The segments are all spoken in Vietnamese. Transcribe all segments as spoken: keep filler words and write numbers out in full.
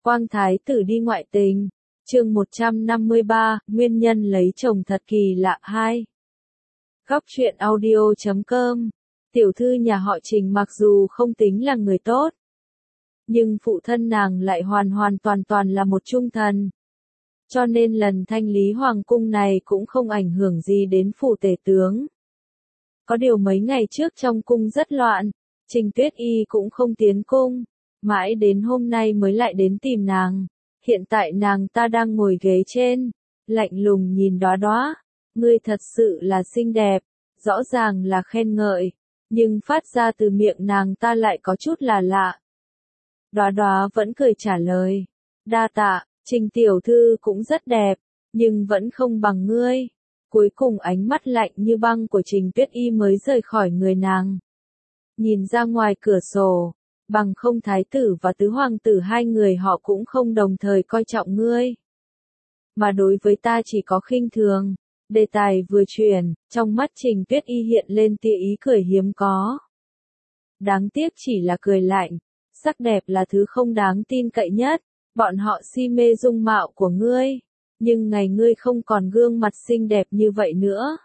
Quang thái tử đi ngoại tình. Chương một trăm năm mươi ba, nguyên nhân lấy chồng thật kỳ lạ hai. Góc truyện audio chấm com. Tiểu thư nhà họ Trình mặc dù không tính là người tốt, nhưng phụ thân nàng lại hoàn hoàn toàn toàn là một trung thần. Cho nên lần thanh lý hoàng cung này cũng không ảnh hưởng gì đến phủ tể tướng. Có điều mấy ngày trước trong cung rất loạn, Trình Tuyết Y cũng không tiến cung, mãi đến hôm nay mới lại đến tìm nàng. Hiện tại nàng ta đang ngồi ghế trên, lạnh lùng nhìn Đóa Đóa, ngươi thật sự là xinh đẹp, rõ ràng là khen ngợi, nhưng phát ra từ miệng nàng ta lại có chút là lạ. Đóa Đóa vẫn cười trả lời, đa tạ, Trình tiểu thư cũng rất đẹp, nhưng vẫn không bằng ngươi. Cuối cùng ánh mắt lạnh như băng của Trình Tuyết Y mới rời khỏi người nàng. Nhìn ra ngoài cửa sổ, bằng không thái tử và tứ hoàng tử hai người họ cũng không đồng thời coi trọng ngươi, mà đối với ta chỉ có khinh thường. Đề tài vừa chuyển, trong mắt Trình Tuyết Y hiện lên tia ý cười hiếm có. Đáng tiếc chỉ là cười lạnh, sắc đẹp là thứ không đáng tin cậy nhất, bọn họ si mê dung mạo của ngươi, nhưng ngày ngươi không còn gương mặt xinh đẹp như vậy nữa.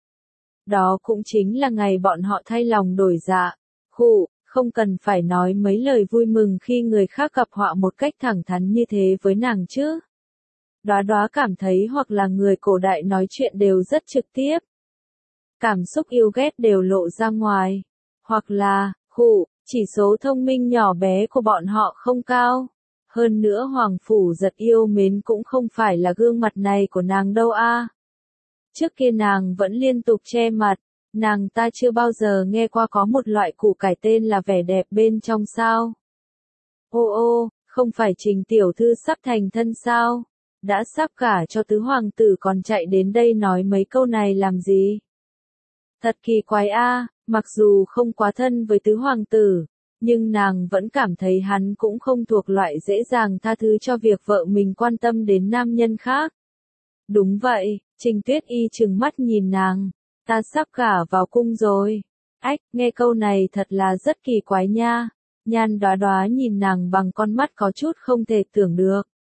Đó cũng chính là ngày bọn họ thay lòng đổi dạ. Khụ, không cần phải nói mấy lời vui mừng khi người khác gặp họa một cách thẳng thắn như thế với nàng chứ. Đóa Đóa cảm thấy hoặc là người cổ đại nói chuyện đều rất trực tiếp, cảm xúc yêu ghét đều lộ ra ngoài, hoặc là, khụ, chỉ số thông minh nhỏ bé của bọn họ không cao. Hơn nữa Hoàng Phủ Giật yêu mến cũng không phải là gương mặt này của nàng đâu a. Trước kia nàng vẫn liên tục che mặt, nàng ta chưa bao giờ nghe qua có một loại củ cải tên là vẻ đẹp bên trong sao. Ô ô, không phải Trình tiểu thư sắp thành thân sao? Đã sắp gả cho tứ hoàng tử còn chạy đến đây nói mấy câu này làm gì? Thật kỳ quái a, mặc dù không quá thân với tứ hoàng tử, nhưng nàng vẫn cảm thấy hắn cũng không thuộc loại dễ dàng tha thứ cho việc vợ mình quan tâm đến nam nhân khác. Đúng vậy, Trình Tuyết Y trừng mắt nhìn nàng, ta sắp gả vào cung rồi. Ách, nghe câu này thật là rất kỳ quái nha. Nhan Đóa Đóa nhìn nàng bằng con mắt có chút không thể tưởng được.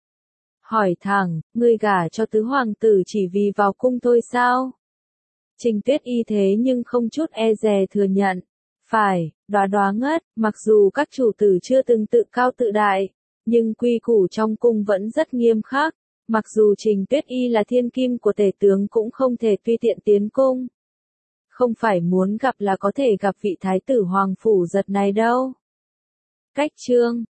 Hỏi thẳng, ngươi gả cho tứ hoàng tử chỉ vì vào cung thôi sao? Trình Tuyết Y thế nhưng không chút e dè thừa nhận. Phải, Đóa Đóa ngất, mặc dù các chủ tử chưa từng tự cao tự đại, nhưng quy củ trong cung vẫn rất nghiêm khắc. Mặc dù Trình Tuyết Y là thiên kim của tể tướng cũng không thể tùy tiện tiến cung. Không phải muốn gặp là có thể gặp vị thái tử Hoàng Phủ Giật này đâu. Cách chương